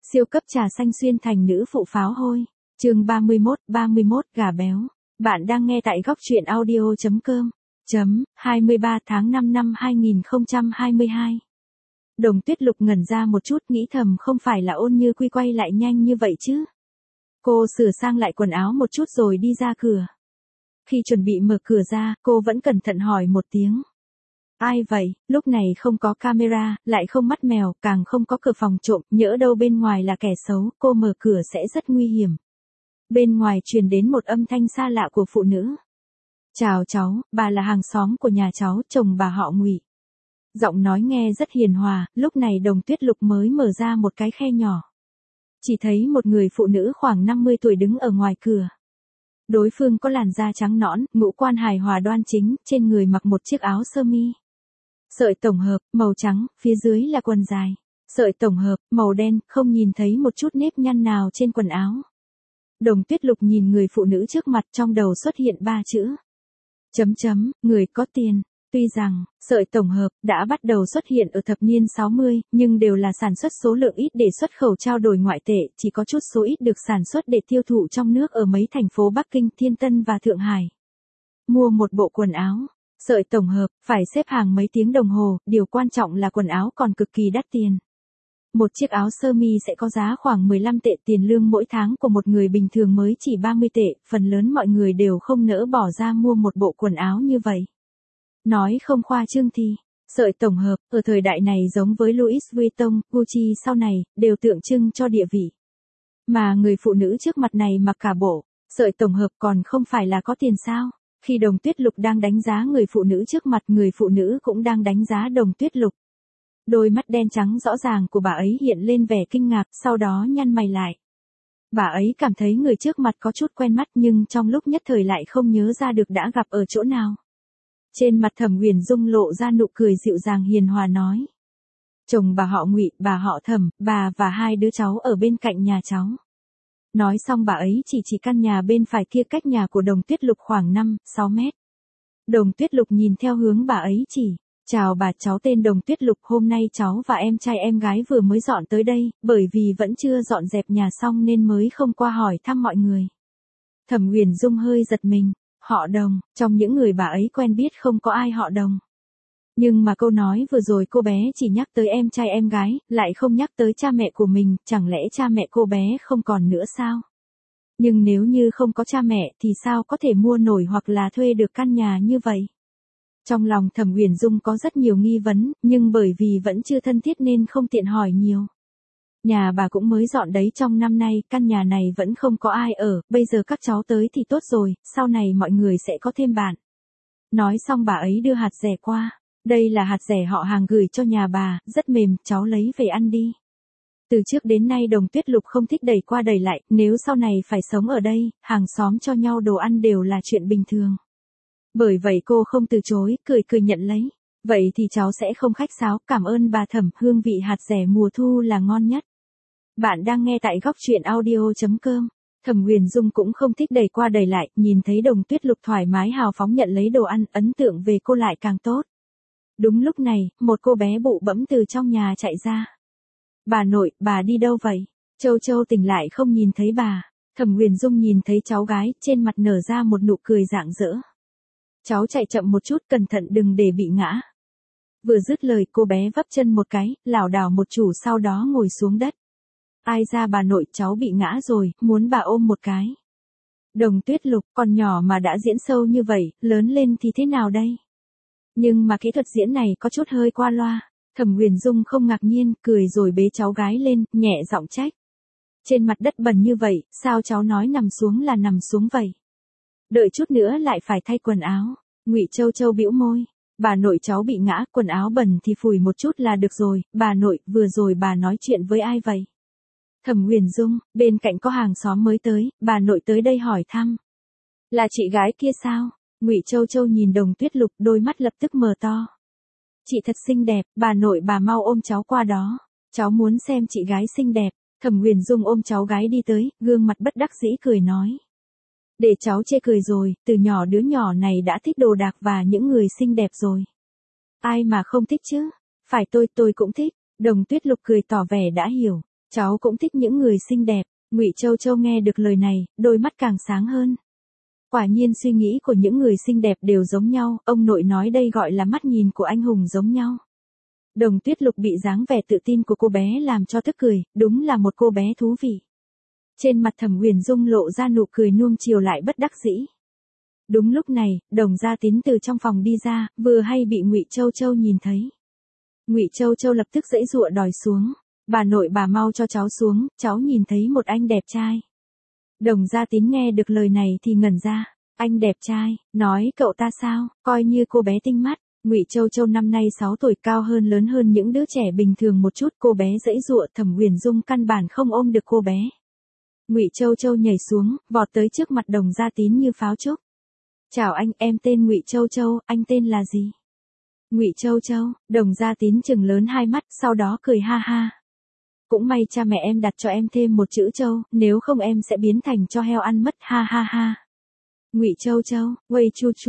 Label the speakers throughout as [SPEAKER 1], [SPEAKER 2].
[SPEAKER 1] Siêu cấp trà xanh xuyên thành nữ phụ pháo hôi. Chương 31 gà béo. Bạn đang nghe tại góc truyện audio.com. 23 tháng 5 năm 2022. Đồng Tuyết Lục ngẩn ra một chút, nghĩ thầm không phải là Ôn Như Quy quay lại nhanh như vậy chứ. Cô sửa sang lại quần áo một chút rồi đi ra cửa. Khi chuẩn bị mở cửa ra, cô vẫn cẩn thận hỏi một tiếng. Ai vậy? Lúc này không có camera, lại không mắt mèo, càng không có cửa phòng trộm, nhỡ đâu bên ngoài là kẻ xấu, cô mở cửa sẽ rất nguy hiểm. Bên ngoài truyền đến một âm thanh xa lạ của phụ nữ. Chào cháu, bà là hàng xóm của nhà cháu, chồng bà họ Ngụy. Giọng nói nghe rất hiền hòa, lúc này Đồng Tuyết Lục mới mở ra một cái khe nhỏ. Chỉ thấy một người phụ nữ khoảng 50 tuổi đứng ở ngoài cửa. Đối phương có làn da trắng nõn, ngũ quan hài hòa đoan chính, trên người mặc một chiếc áo sơ mi. Sợi tổng hợp, màu trắng, phía dưới là quần dài. Sợi tổng hợp, màu đen, không nhìn thấy một chút nếp nhăn nào trên quần áo. Đồng Tuyết Lục nhìn người phụ nữ trước mặt, trong đầu xuất hiện 3 chữ. Người có tiền. Tuy rằng, sợi tổng hợp đã bắt đầu xuất hiện ở thập niên 60, nhưng đều là sản xuất số lượng ít để xuất khẩu trao đổi ngoại tệ, chỉ có chút số ít được sản xuất để tiêu thụ trong nước ở mấy thành phố Bắc Kinh, Thiên Tân và Thượng Hải. Mua một bộ quần áo, sợi tổng hợp, phải xếp hàng mấy tiếng đồng hồ, điều quan trọng là quần áo còn cực kỳ đắt tiền. Một chiếc áo sơ mi sẽ có giá khoảng 15 tệ, tiền lương mỗi tháng của một người bình thường mới chỉ 30 tệ, phần lớn mọi người đều không nỡ bỏ ra mua một bộ quần áo như vậy. Nói không khoa trương thì, sợi tổng hợp, ở thời đại này giống với Louis Vuitton, Gucci sau này, đều tượng trưng cho địa vị. Mà người phụ nữ trước mặt này mặc cả bộ, sợi tổng hợp còn không phải là có tiền sao? Khi Đồng Tuyết Lục đang đánh giá người phụ nữ trước mặt, người phụ nữ cũng đang đánh giá Đồng Tuyết Lục. Đôi mắt đen trắng rõ ràng của bà ấy hiện lên vẻ kinh ngạc, sau đó nhăn mày lại. Bà ấy cảm thấy người trước mặt có chút quen mắt nhưng trong lúc nhất thời lại không nhớ ra được đã gặp ở chỗ nào. Trên mặt Thẩm Huyền Dung lộ ra nụ cười dịu dàng hiền hòa nói. Chồng bà họ Ngụy, bà họ Thẩm, bà và 2 đứa cháu ở bên cạnh nhà cháu. Nói xong bà ấy chỉ căn nhà bên phải kia cách nhà của Đồng Tuyết Lục khoảng 5-6 mét. Đồng Tuyết Lục nhìn theo hướng bà ấy chỉ. Chào bà, cháu tên Đồng Tuyết Lục, hôm nay cháu và em trai em gái vừa mới dọn tới đây, bởi vì vẫn chưa dọn dẹp nhà xong nên mới không qua hỏi thăm mọi người. Thẩm Huyền Dung hơi giật mình, họ Đồng, trong những người bà ấy quen biết không có ai họ Đồng. Nhưng mà câu nói vừa rồi cô bé chỉ nhắc tới em trai em gái, lại không nhắc tới cha mẹ của mình, chẳng lẽ cha mẹ cô bé không còn nữa sao? Nhưng nếu như không có cha mẹ thì sao có thể mua nổi hoặc là thuê được căn nhà như vậy? Trong lòng Thẩm Huyền Dung có rất nhiều nghi vấn, nhưng bởi vì vẫn chưa thân thiết nên không tiện hỏi nhiều. Nhà bà cũng mới dọn đấy, trong năm nay, căn nhà này vẫn không có ai ở, bây giờ các cháu tới thì tốt rồi, sau này mọi người sẽ có thêm bạn. Nói xong bà ấy đưa hạt dẻ qua, đây là hạt dẻ họ hàng gửi cho nhà bà, rất mềm, cháu lấy về ăn đi. Từ trước đến nay Đồng Tuyết Lục không thích đẩy qua đẩy lại, nếu sau này phải sống ở đây, hàng xóm cho nhau đồ ăn đều là chuyện bình thường. Bởi vậy cô không từ chối, cười nhận lấy. Vậy thì cháu sẽ không khách sáo, cảm ơn bà Thẩm, hương vị hạt dẻ mùa thu là ngon nhất. Bạn đang nghe tại góc truyện audio.com. Thẩm Huyền Dung cũng không thích đẩy qua đẩy lại, nhìn thấy Đồng Tuyết Lục thoải mái hào phóng nhận lấy đồ ăn, ấn tượng về cô lại càng tốt. Đúng lúc này, một cô bé bụ bẫm từ trong nhà chạy ra. Bà nội, bà đi đâu vậy? Châu Châu tỉnh lại không nhìn thấy bà. Thẩm Huyền Dung nhìn thấy cháu gái, trên mặt nở ra một nụ cười rạng rỡ. Cháu chạy chậm một chút, cẩn thận đừng để bị ngã. Vừa dứt lời cô bé vấp chân một cái, lảo đảo một chủ sau đó ngồi xuống đất. Ai ra bà nội, cháu bị ngã rồi, muốn bà ôm một cái. Đồng Tuyết Lục, còn nhỏ mà đã diễn sâu như vậy, lớn lên thì thế nào đây? Nhưng mà kỹ thuật diễn này có chút hơi qua loa. Thẩm Huyền Dung không ngạc nhiên, cười rồi bế cháu gái lên, nhẹ giọng trách. Trên mặt đất bẩn như vậy, sao cháu nói nằm xuống là nằm xuống vậy? Đợi chút nữa lại phải thay quần áo. Ngụy Châu Châu bĩu môi. Bà nội, cháu bị ngã, quần áo bẩn thì phủi một chút là được rồi. Bà nội, vừa rồi bà nói chuyện với ai vậy? Thẩm Huyền Dung, bên cạnh có hàng xóm mới tới, bà nội tới đây hỏi thăm. Là chị gái kia sao? Ngụy Châu Châu nhìn Đồng Tuyết Lục, đôi mắt lập tức mở to. Chị thật xinh đẹp, bà nội bà mau ôm cháu qua đó. Cháu muốn xem chị gái xinh đẹp. Thẩm Huyền Dung ôm cháu gái đi tới, gương mặt bất đắc dĩ cười nói. Để cháu chê cười rồi, từ nhỏ đứa nhỏ này đã thích đồ đạc và những người xinh đẹp rồi. Ai mà không thích chứ? Phải tôi cũng thích. Đồng Tuyết Lục cười tỏ vẻ đã hiểu. Cháu cũng thích những người xinh đẹp. Ngụy Châu Châu nghe được lời này, đôi mắt càng sáng hơn. Quả nhiên suy nghĩ của những người xinh đẹp đều giống nhau, ông nội nói đây gọi là mắt nhìn của anh hùng giống nhau. Đồng Tuyết Lục bị dáng vẻ tự tin của cô bé làm cho tức cười, đúng là một cô bé thú vị. Trên mặt Thẩm Huyền Dung lộ ra nụ cười nuông chiều lại bất đắc dĩ. Đúng lúc này, Đồng Gia Tín từ trong phòng đi ra, vừa hay bị Ngụy Châu Châu nhìn thấy. Ngụy Châu Châu lập tức giãy giụa đòi xuống. Bà nội bà mau cho cháu xuống, cháu nhìn thấy một anh đẹp trai. Đồng Gia Tín nghe được lời này thì ngẩn ra. Anh đẹp trai, nói cậu ta sao, coi như cô bé tinh mắt. Ngụy Châu Châu năm nay 6 tuổi, cao hơn lớn hơn những đứa trẻ bình thường một chút, cô bé giãy giụa, Thẩm Huyền Dung căn bản không ôm được cô bé. Ngụy Châu Châu nhảy xuống, vọt tới trước mặt Đồng Gia Tín như pháo trúc. Chào anh, em tên Ngụy Châu Châu, anh tên là gì? Ngụy Châu Châu, Đồng Gia Tín trừng lớn hai mắt, sau đó cười ha ha. Cũng may cha mẹ em đặt cho em thêm một chữ Châu, nếu không em sẽ biến thành cho heo ăn mất, ha ha ha. Ngụy Châu Châu, quầy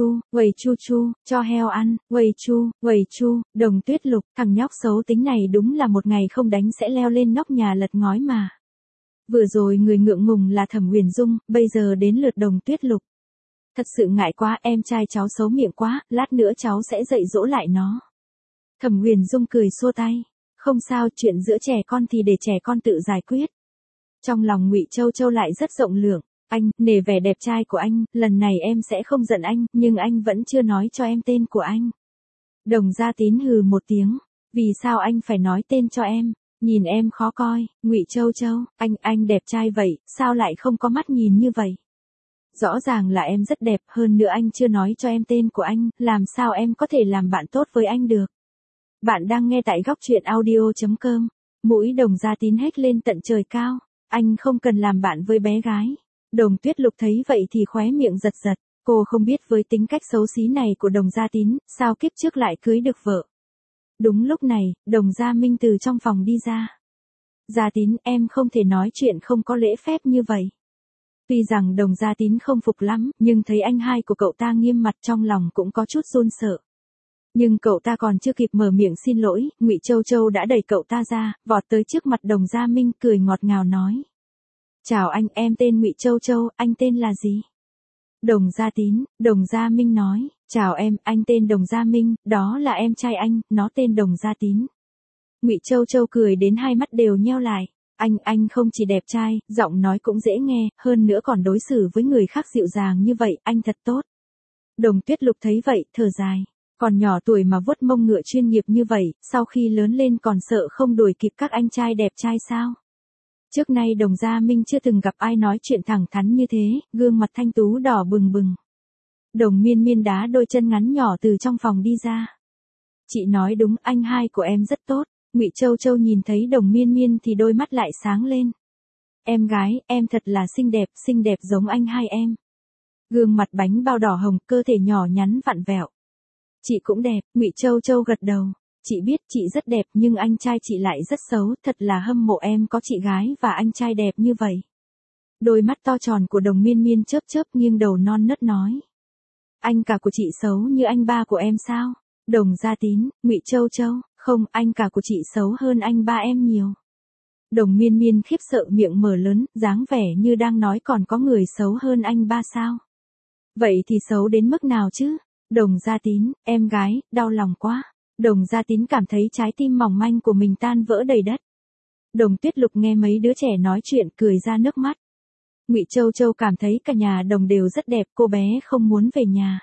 [SPEAKER 1] chu chu, cho heo ăn, quầy chu, Đồng Tuyết Lục, thằng nhóc xấu tính này đúng là một ngày không đánh sẽ leo lên nóc nhà lật ngói mà. Vừa rồi người ngượng ngùng là Thẩm Huyền Dung, bây giờ đến lượt Đồng Tuyết Lục. Thật sự ngại quá, em trai cháu xấu miệng quá, lát nữa cháu sẽ dạy dỗ lại nó. Thẩm Huyền Dung cười xua tay. Không sao, chuyện giữa trẻ con thì để trẻ con tự giải quyết. Trong lòng Ngụy Châu Châu lại rất rộng lượng. Anh, nể vẻ đẹp trai của anh, lần này em sẽ không giận anh, nhưng anh vẫn chưa nói cho em tên của anh. Đồng Gia Tín hừ một tiếng. Vì sao anh phải nói tên cho em? Nhìn em khó coi. Ngụy Châu Châu, anh đẹp trai vậy, sao lại không có mắt nhìn như vậy? Rõ ràng là em rất đẹp, hơn nữa anh chưa nói cho em tên của anh, làm sao em có thể làm bạn tốt với anh được? Bạn đang nghe tại góc truyện audio.com. Mũi Đồng Gia Tín hét lên tận trời cao. Anh không cần làm bạn với bé gái. Đồng Tuyết Lục thấy vậy thì khóe miệng giật giật. Cô không biết với tính cách xấu xí này của Đồng Gia Tín, sao kiếp trước lại cưới được vợ. Đúng lúc này, Đồng Gia Minh từ trong phòng đi ra. Gia Tín, em không thể nói chuyện không có lễ phép như vậy. Tuy rằng Đồng Gia Tín không phục lắm, nhưng thấy anh hai của cậu ta nghiêm mặt trong lòng cũng có chút run sợ. Nhưng cậu ta còn chưa kịp mở miệng xin lỗi, Ngụy Châu Châu đã đẩy cậu ta ra, vọt tới trước mặt Đồng Gia Minh cười ngọt ngào nói. Chào anh, em tên Ngụy Châu Châu, anh tên là gì? Đồng Gia Tín, Đồng Gia Minh nói. Chào em, anh tên Đồng Gia Minh, đó là em trai anh, nó tên Đồng Gia Tín. Ngụy Châu Châu cười đến hai mắt đều nheo lại. Anh không chỉ đẹp trai, giọng nói cũng dễ nghe, hơn nữa còn đối xử với người khác dịu dàng như vậy, anh thật tốt. Đồng Tuyết Lục thấy vậy, thở dài. Còn nhỏ tuổi mà vuốt mông ngựa chuyên nghiệp như vậy, sau khi lớn lên còn sợ không đuổi kịp các anh trai đẹp trai sao? Trước nay Đồng Gia Minh chưa từng gặp ai nói chuyện thẳng thắn như thế, gương mặt thanh tú đỏ bừng bừng. Đồng Miên Miên đá đôi chân ngắn nhỏ từ trong phòng đi ra. Chị nói đúng, anh hai của em rất tốt. Ngụy Châu Châu nhìn thấy Đồng Miên Miên thì đôi mắt lại sáng lên. Em gái, em thật là xinh đẹp giống anh hai em. Gương mặt bánh bao đỏ hồng, cơ thể nhỏ nhắn vặn vẹo. Chị cũng đẹp, Ngụy Châu Châu gật đầu. Chị biết chị rất đẹp nhưng anh trai chị lại rất xấu, thật là hâm mộ em có chị gái và anh trai đẹp như vậy. Đôi mắt to tròn của Đồng Miên Miên chớp chớp nghiêng đầu non nớt nói. Anh cả của chị xấu như anh ba của em sao? Đồng Gia Tín, Ngụy Châu Châu, không, anh cả của chị xấu hơn anh ba em nhiều. Đồng Miên Miên khiếp sợ miệng mở lớn, dáng vẻ như đang nói còn có người xấu hơn anh ba sao? Vậy thì xấu đến mức nào chứ? Đồng Gia Tín, em gái, đau lòng quá. Đồng Gia Tín cảm thấy trái tim mỏng manh của mình tan vỡ đầy đất. Đồng Tuyết Lục nghe mấy đứa trẻ nói chuyện cười ra nước mắt. Ngụy Châu Châu cảm thấy cả nhà Đồng đều rất đẹp, cô bé không muốn về nhà.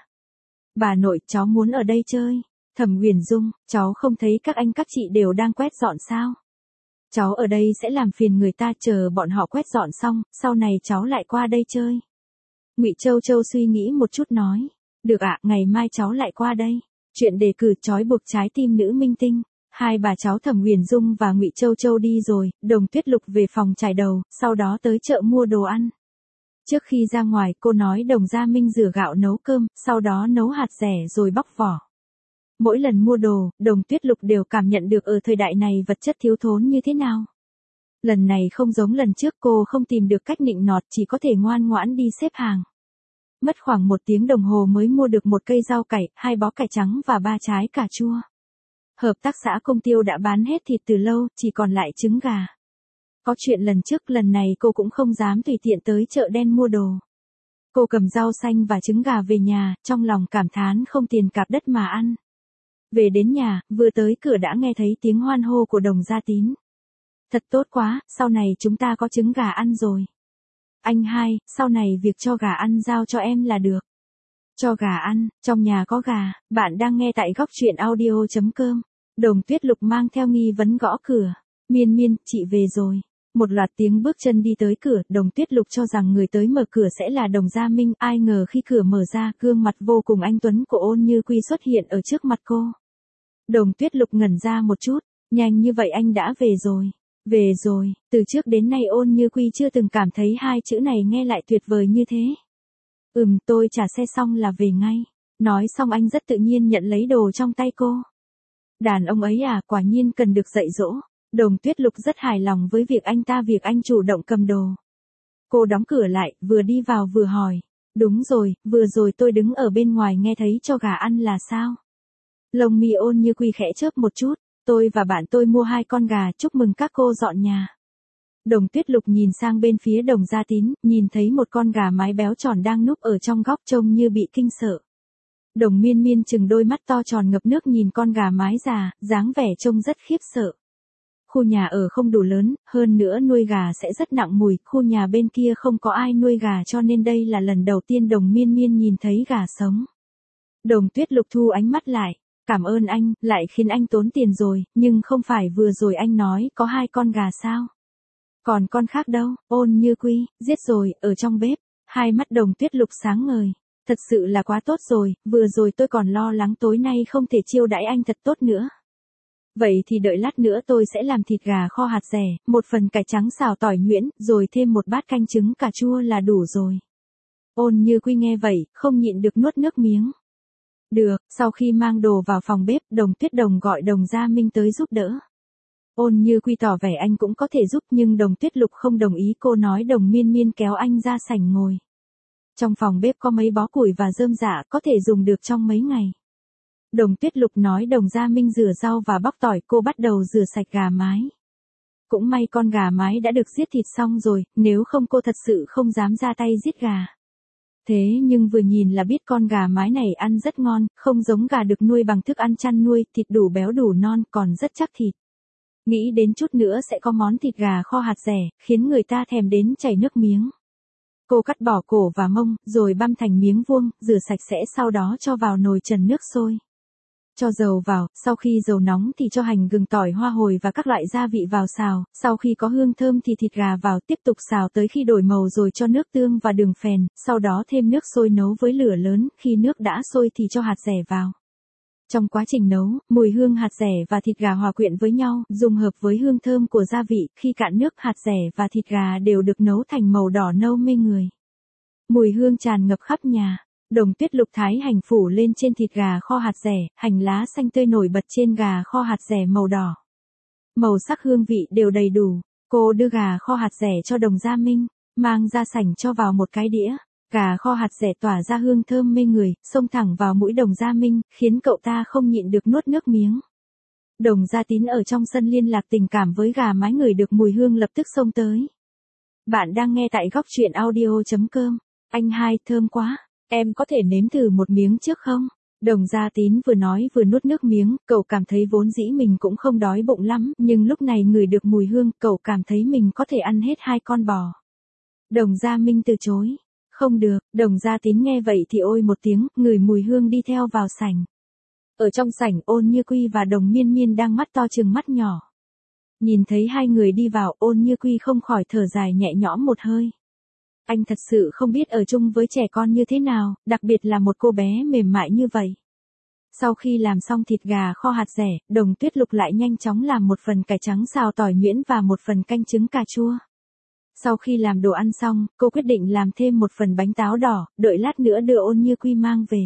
[SPEAKER 1] Bà nội, cháu muốn ở đây chơi. Thẩm Huyền Dung, cháu không thấy các anh các chị đều đang quét dọn sao? Cháu ở đây sẽ làm phiền người ta, chờ bọn họ quét dọn xong, sau này cháu lại qua đây chơi. Ngụy Châu Châu suy nghĩ một chút nói. Được ạ, ngày mai cháu lại qua đây. Chuyện đề cử trói buộc trái tim nữ minh tinh. Hai bà cháu Thẩm Huyền Dung và Ngụy Châu Châu đi rồi, Đồng Tuyết Lục về phòng chải đầu, sau đó tới chợ mua đồ ăn. Trước khi ra ngoài, cô nói Đồng Gia Minh rửa gạo nấu cơm, sau đó nấu hạt dẻ rồi bóc vỏ. Mỗi lần mua đồ, Đồng Tuyết Lục đều cảm nhận được ở thời đại này vật chất thiếu thốn như thế nào. Lần này không giống lần trước, cô không tìm được cách nịnh nọt, chỉ có thể ngoan ngoãn đi xếp hàng. Mất khoảng 1 tiếng đồng hồ mới mua được 1 cây rau cải, 2 bó cải trắng và 3 trái cà chua. Hợp tác xã Công Tiêu đã bán hết thịt từ lâu, chỉ còn lại trứng gà. Có chuyện lần trước, lần này cô cũng không dám tùy tiện tới chợ đen mua đồ. Cô cầm rau xanh và trứng gà về nhà, trong lòng cảm thán không tiền cạp đất mà ăn. Về đến nhà, vừa tới cửa đã nghe thấy tiếng hoan hô của Đồng Gia Tín. Thật tốt quá, sau này chúng ta có trứng gà ăn rồi. Anh hai, sau này việc cho gà ăn giao cho em là được. Cho gà ăn, trong nhà có gà, bạn đang nghe tại góc truyện audio.com. Đồng Tuyết Lục mang theo nghi vấn gõ cửa. Miên Miên, chị về rồi. Một loạt tiếng bước chân đi tới cửa, Đồng Tuyết Lục cho rằng người tới mở cửa sẽ là Đồng Gia Minh, ai ngờ khi cửa mở ra, gương mặt vô cùng anh tuấn của Ôn Như Quy xuất hiện ở trước mặt cô. Đồng Tuyết Lục ngẩn ra một chút, nhanh như vậy anh đã về rồi. Về rồi, từ trước đến nay Ôn Như Quy chưa từng cảm thấy hai chữ này nghe lại tuyệt vời như thế. Tôi trả xe xong là về ngay. Nói xong anh rất tự nhiên nhận lấy đồ trong tay cô. Đàn ông ấy à, quả nhiên cần được dạy dỗ. Đồng Tuyết Lục rất hài lòng với việc anh chủ động cầm đồ. Cô đóng cửa lại, vừa đi vào vừa hỏi. Đúng rồi, vừa rồi tôi đứng ở bên ngoài nghe thấy cho gà ăn là sao? Lông mi Ôn Như Quy khẽ chớp một chút. Tôi và bạn tôi mua 2 con gà, chúc mừng các cô dọn nhà. Đồng Tuyết Lục nhìn sang bên phía Đồng Gia Tín, nhìn thấy một con gà mái béo tròn đang núp ở trong góc trông như bị kinh sợ. Đồng Miên Miên chừng đôi mắt to tròn ngập nước nhìn con gà mái già, dáng vẻ trông rất khiếp sợ. Khu nhà ở không đủ lớn, hơn nữa nuôi gà sẽ rất nặng mùi, khu nhà bên kia không có ai nuôi gà cho nên đây là lần đầu tiên Đồng Miên Miên nhìn thấy gà sống. Đồng Tuyết Lục thu ánh mắt lại. Cảm ơn anh, lại khiến anh tốn tiền rồi, nhưng không phải vừa rồi anh nói có 2 con gà sao? Còn con khác đâu? Ôn Như Quy, giết rồi, ở trong bếp. Hai mắt Đồng Tuyết Lục sáng ngời. Thật sự là quá tốt rồi, vừa rồi tôi còn lo lắng tối nay không thể chiêu đãi anh thật tốt nữa. Vậy thì đợi lát nữa tôi sẽ làm thịt gà kho hạt dẻ, một phần cải trắng xào tỏi nhuyễn, rồi thêm một bát canh trứng cà chua là đủ rồi. Ôn Như Quy nghe vậy, không nhịn được nuốt nước miếng. Được, sau khi mang đồ vào phòng bếp, Đồng Tuyết Đồng gọi Đồng Gia Minh tới giúp đỡ. Ôn Như Quy tỏ vẻ anh cũng có thể giúp nhưng Đồng Tuyết Lục không đồng ý, cô nói Đồng Miên Miên kéo anh ra sảnh ngồi. Trong phòng bếp có mấy bó củi và rơm rạ có thể dùng được trong mấy ngày. Đồng Tuyết Lục nói Đồng Gia Minh rửa rau và bóc tỏi, cô bắt đầu rửa sạch gà mái. Cũng may con gà mái đã được giết thịt xong rồi, nếu không cô thật sự không dám ra tay giết gà. Thế nhưng vừa nhìn là biết con gà mái này ăn rất ngon, không giống gà được nuôi bằng thức ăn chăn nuôi, thịt đủ béo đủ non, còn rất chắc thịt. Nghĩ đến chút nữa sẽ có món thịt gà kho hạt dẻ, khiến người ta thèm đến chảy nước miếng. Cô cắt bỏ cổ và mông, rồi băm thành miếng vuông, rửa sạch sẽ sau đó cho vào nồi trần nước sôi. Cho dầu vào, sau khi dầu nóng thì cho hành gừng tỏi hoa hồi và các loại gia vị vào xào, sau khi có hương thơm thì thịt gà vào, tiếp tục xào tới khi đổi màu rồi cho nước tương và đường phèn, sau đó thêm nước sôi nấu với lửa lớn, khi nước đã sôi thì cho hạt dẻ vào. Trong quá trình nấu, mùi hương hạt dẻ và thịt gà hòa quyện với nhau, dung hợp với hương thơm của gia vị, khi cạn nước hạt dẻ và thịt gà đều được nấu thành màu đỏ nâu mê người. Mùi hương tràn ngập khắp nhà. Đồng Tuyết Lục thái hành phủ lên trên thịt gà kho hạt dẻ, hành lá xanh tươi nổi bật trên gà kho hạt dẻ màu đỏ. Màu sắc hương vị đều đầy đủ. Cô đưa gà kho hạt dẻ cho Đồng Gia Minh, mang ra sảnh cho vào một cái đĩa. Gà kho hạt dẻ tỏa ra hương thơm mê người, xông thẳng vào mũi Đồng Gia Minh, khiến cậu ta không nhịn được nuốt nước miếng. Đồng Gia Tín ở trong sân liên lạc tình cảm với gà mái, ngửi được mùi hương lập tức xông tới. Bạn đang nghe tại góc truyện audio.com. Anh hai, thơm quá. Em có thể nếm thử một miếng trước không? Đồng Gia Tín vừa nói vừa nuốt nước miếng, cậu cảm thấy vốn dĩ mình cũng không đói bụng lắm, nhưng lúc này ngửi được mùi hương, cậu cảm thấy mình có thể ăn hết 2 con bò. Đồng Gia Minh từ chối. Không được, Đồng Gia Tín nghe vậy thì ôi một tiếng, ngửi mùi hương đi theo vào sảnh. Ở trong sảnh, Ôn Như Quy và Đồng Miên Miên đang mắt to trừng mắt nhỏ. Nhìn thấy hai người đi vào, Ôn Như Quy không khỏi thở dài nhẹ nhõm một hơi. Anh thật sự không biết ở chung với trẻ con như thế nào, đặc biệt là một cô bé mềm mại như vậy. Sau khi làm xong thịt gà kho hạt dẻ, Đồng Tuyết Lục lại nhanh chóng làm một phần cải trắng xào tỏi nhuyễn và một phần canh trứng cà chua. Sau khi làm đồ ăn xong, cô quyết định làm thêm một phần bánh táo đỏ, đợi lát nữa đưa Ôn Như Quy mang về.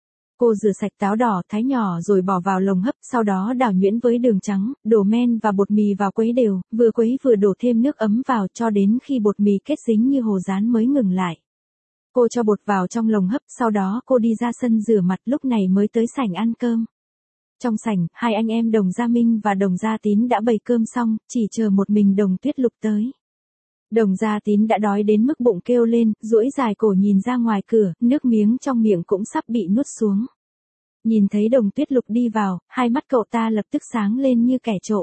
[SPEAKER 1] Cô rửa sạch táo đỏ, thái nhỏ rồi bỏ vào lồng hấp, sau đó đảo nhuyễn với đường trắng, đổ men và bột mì vào quấy đều, vừa quấy vừa đổ thêm nước ấm vào cho đến khi bột mì kết dính như hồ dán mới ngừng lại. Cô cho bột vào trong lồng hấp, sau đó cô đi ra sân rửa mặt, lúc này mới tới sảnh ăn cơm. Trong sảnh, hai anh em Đồng Gia Minh và Đồng Gia Tín đã bày cơm xong, chỉ chờ một mình Đồng Tuyết Lục tới. Đồng Gia Tín đã đói đến mức bụng kêu lên, duỗi dài cổ nhìn ra ngoài cửa, nước miếng trong miệng cũng sắp bị nuốt xuống. Nhìn thấy Đồng Tuyết Lục đi vào, hai mắt cậu ta lập tức sáng lên như kẻ trộm.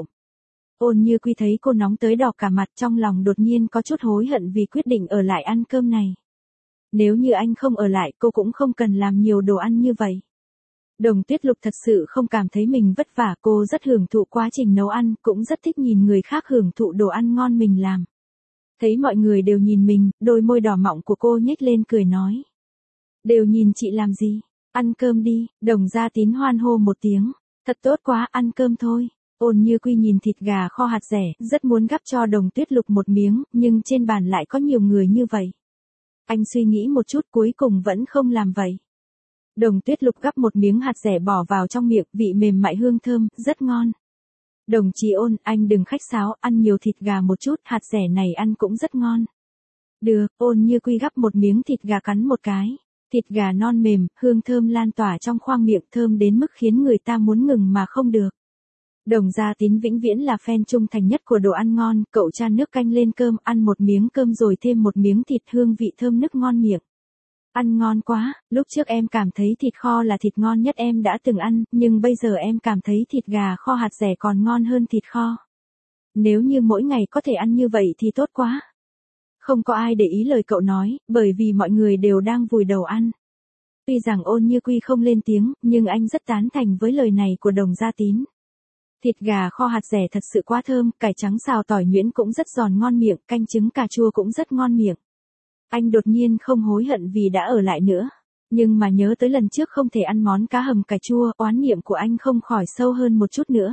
[SPEAKER 1] Ôn Như Quy thấy cô nóng tới đỏ cả mặt, trong lòng đột nhiên có chút hối hận vì quyết định ở lại ăn cơm này. Nếu như anh không ở lại, cô cũng không cần làm nhiều đồ ăn như vậy. Đồng Tuyết Lục thật sự không cảm thấy mình vất vả, cô rất hưởng thụ quá trình nấu ăn, cũng rất thích nhìn người khác hưởng thụ đồ ăn ngon mình làm. Thấy mọi người đều nhìn mình, đôi môi đỏ mọng của cô nhếch lên cười nói. Đều nhìn chị làm gì? Ăn cơm đi. Đồng Gia Tín hoan hô một tiếng. Thật tốt quá, ăn cơm thôi. Ôn Như Quy nhìn thịt gà kho hạt dẻ, rất muốn gắp cho Đồng Tuyết Lục một miếng, nhưng trên bàn lại có nhiều người như vậy. Anh suy nghĩ một chút cuối cùng vẫn không làm vậy. Đồng Tuyết Lục gắp một miếng hạt dẻ bỏ vào trong miệng, vị mềm mại hương thơm, rất ngon. Đồng chí Ôn, anh đừng khách sáo, ăn nhiều thịt gà một chút, hạt dẻ này ăn cũng rất ngon. Được, Ôn Như Quy gắp một miếng thịt gà cắn một cái. Thịt gà non mềm, hương thơm lan tỏa trong khoang miệng, thơm đến mức khiến người ta muốn ngừng mà không được. Đồng Gia Tín vĩnh viễn là fan trung thành nhất của đồ ăn ngon, cậu chan nước canh lên cơm, ăn một miếng cơm rồi thêm một miếng thịt, hương vị thơm nức ngon miệng. Ăn ngon quá, lúc trước em cảm thấy thịt kho là thịt ngon nhất em đã từng ăn, nhưng bây giờ em cảm thấy thịt gà kho hạt dẻ còn ngon hơn thịt kho. Nếu như mỗi ngày có thể ăn như vậy thì tốt quá. Không có ai để ý lời cậu nói, bởi vì mọi người đều đang vùi đầu ăn. Tuy rằng Ôn Như Quy không lên tiếng, nhưng anh rất tán thành với lời này của Đồng Gia Tín. Thịt gà kho hạt dẻ thật sự quá thơm, cải trắng xào tỏi nhuyễn cũng rất giòn ngon miệng, canh trứng cà chua cũng rất ngon miệng. Anh đột nhiên không hối hận vì đã ở lại nữa. Nhưng mà nhớ tới lần trước không thể ăn món cá hầm cà chua, oán niệm của anh không khỏi sâu hơn một chút nữa.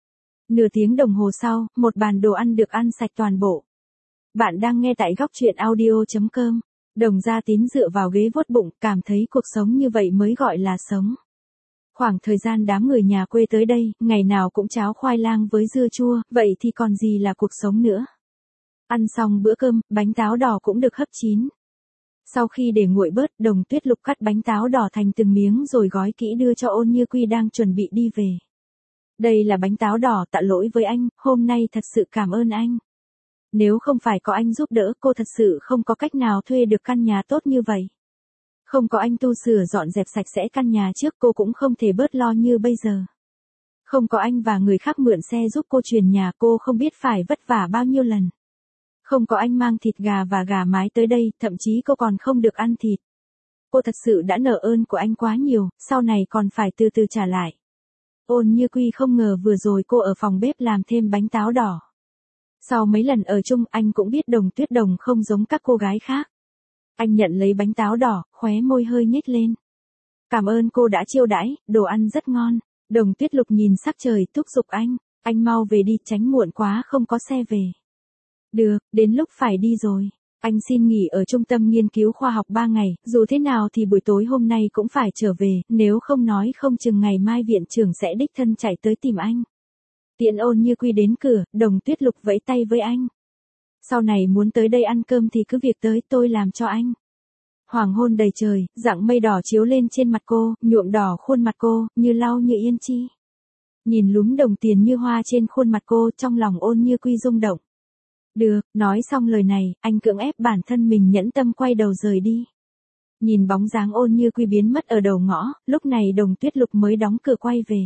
[SPEAKER 1] Nửa tiếng đồng hồ sau, một bàn đồ ăn được ăn sạch toàn bộ. Bạn đang nghe tại góc truyện audio.com. Đồng Gia Tín dựa vào ghế vuốt bụng, cảm thấy cuộc sống như vậy mới gọi là sống. Khoảng thời gian đám người nhà quê tới đây, ngày nào cũng cháo khoai lang với dưa chua, vậy thì còn gì là cuộc sống nữa. Ăn xong bữa cơm, bánh táo đỏ cũng được hấp chín. Sau khi để nguội bớt, Đồng Tuyết Lục cắt bánh táo đỏ thành từng miếng rồi gói kỹ đưa cho Ôn Như Quy đang chuẩn bị đi về. Đây là bánh táo đỏ, tạ lỗi với anh, hôm nay thật sự cảm ơn anh. Nếu không phải có anh giúp đỡ, cô thật sự không có cách nào thuê được căn nhà tốt như vậy. Không có anh tu sửa dọn dẹp sạch sẽ căn nhà trước, cô cũng không thể bớt lo như bây giờ. Không có anh và người khác mượn xe giúp cô chuyển nhà, cô không biết phải vất vả bao nhiêu lần. Không có anh mang thịt gà và gà mái tới đây, thậm chí cô còn không được ăn thịt. Cô thật sự đã nợ ơn của anh quá nhiều, sau này còn phải từ từ trả lại. Ôn Như Quy không ngờ vừa rồi cô ở phòng bếp làm thêm bánh táo đỏ. Sau mấy lần ở chung, anh cũng biết Đồng Tuyết Đồng không giống các cô gái khác. Anh nhận lấy bánh táo đỏ, khóe môi hơi nhếch lên. Cảm ơn cô đã chiêu đãi, đồ ăn rất ngon. Đồng Tuyết Lục nhìn sắc trời, thúc giục anh mau về đi, tránh muộn quá không có xe về. Được, đến lúc phải đi rồi. Anh xin nghỉ ở trung tâm nghiên cứu khoa học 3 ngày, dù thế nào thì buổi tối hôm nay cũng phải trở về, nếu không nói không chừng ngày mai viện trưởng sẽ đích thân chạy tới tìm anh. Tiễn Ôn Như Quy đến cửa, Đồng Tuyết Lục vẫy tay với anh. Sau này muốn tới đây ăn cơm thì cứ việc tới, tôi làm cho anh. Hoàng hôn đầy trời, dạng mây đỏ chiếu lên trên mặt cô, nhuộm đỏ khuôn mặt cô, như lau như yên chi. Nhìn lúm đồng tiền như hoa trên khuôn mặt cô, trong lòng Ôn Như Quy rung động. Được, nói xong lời này, anh cưỡng ép bản thân mình nhẫn tâm quay đầu rời đi. Nhìn bóng dáng Ôn Như Quy biến mất ở đầu ngõ, lúc này Đồng Tuyết Lục mới đóng cửa quay về.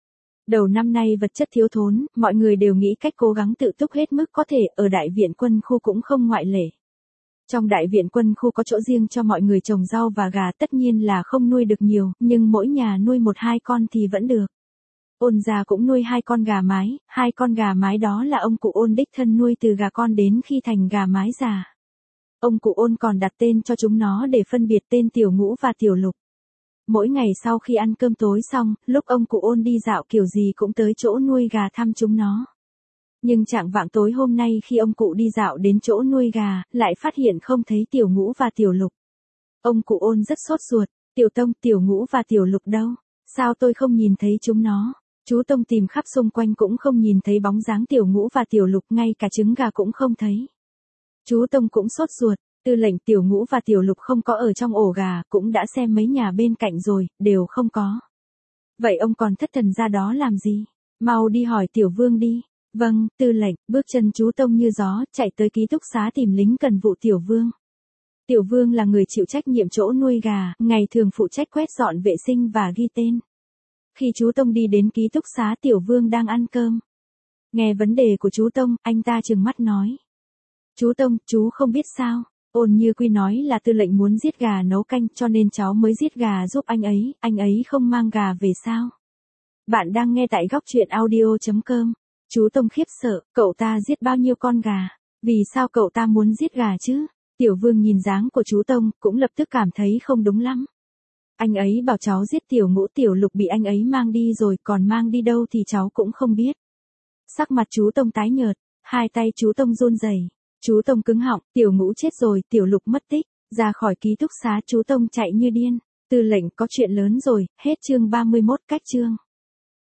[SPEAKER 1] Đầu năm nay vật chất thiếu thốn, mọi người đều nghĩ cách cố gắng tự túc hết mức có thể, ở đại viện quân khu cũng không ngoại lệ. Trong đại viện quân khu có chỗ riêng cho mọi người trồng rau và gà, tất nhiên là không nuôi được nhiều, nhưng mỗi nhà nuôi 1-2 con thì vẫn được. Ôn gia cũng nuôi 2 con gà mái, 2 con gà mái đó là ông cụ Ôn đích thân nuôi từ gà con đến khi thành gà mái già. Ông cụ Ôn còn đặt tên cho chúng nó để phân biệt tên Tiểu Ngũ và Tiểu Lục. Mỗi ngày sau khi ăn cơm tối xong, lúc ông cụ Ôn đi dạo kiểu gì cũng tới chỗ nuôi gà thăm chúng nó. Nhưng chạng vạng tối hôm nay khi ông cụ đi dạo đến chỗ nuôi gà, lại phát hiện không thấy Tiểu Ngũ và Tiểu Lục. Ông cụ Ôn rất sốt ruột, Tiểu Tông, Tiểu Ngũ và Tiểu Lục đâu? Sao tôi không nhìn thấy chúng nó? Chú Tông tìm khắp xung quanh cũng không nhìn thấy bóng dáng Tiểu Ngũ và Tiểu Lục, ngay cả trứng gà cũng không thấy. Chú Tông cũng sốt ruột, tư lệnh Tiểu Ngũ và Tiểu Lục không có ở trong ổ gà, cũng đã xem mấy nhà bên cạnh rồi, đều không có. Vậy ông còn thất thần ra đó làm gì? Mau đi hỏi Tiểu Vương đi. Vâng, tư lệnh. Bước chân chú Tông như gió, chạy tới ký túc xá tìm lính cần vụ Tiểu Vương. Tiểu Vương là người chịu trách nhiệm chỗ nuôi gà, ngày thường phụ trách quét dọn vệ sinh và ghi tên. Khi chú Tông đi đến ký túc xá, Tiểu Vương đang ăn cơm. Nghe vấn đề của chú Tông, anh ta trừng mắt nói. Chú Tông, chú không biết sao? Ôn Như Quy nói là tư lệnh muốn giết gà nấu canh cho nên cháu mới giết gà giúp anh ấy không mang gà về sao? Bạn đang nghe tại góc truyện audio.com. Chú Tông khiếp sợ, cậu ta giết bao nhiêu con gà? Vì sao cậu ta muốn giết gà chứ? Tiểu Vương nhìn dáng của chú Tông, cũng lập tức cảm thấy không đúng lắm. Anh ấy bảo cháu giết Tiểu Ngũ Tiểu Lục bị anh ấy mang đi rồi, còn mang đi đâu thì cháu cũng không biết. Sắc mặt chú Tông tái nhợt, hai tay chú Tông run rẩy. Chú Tông cứng họng, Tiểu Ngũ chết rồi, Tiểu Lục mất tích. Ra khỏi ký túc xá chú Tông chạy như điên. Tư lệnh, có chuyện lớn rồi. Hết chương 31. Cách chương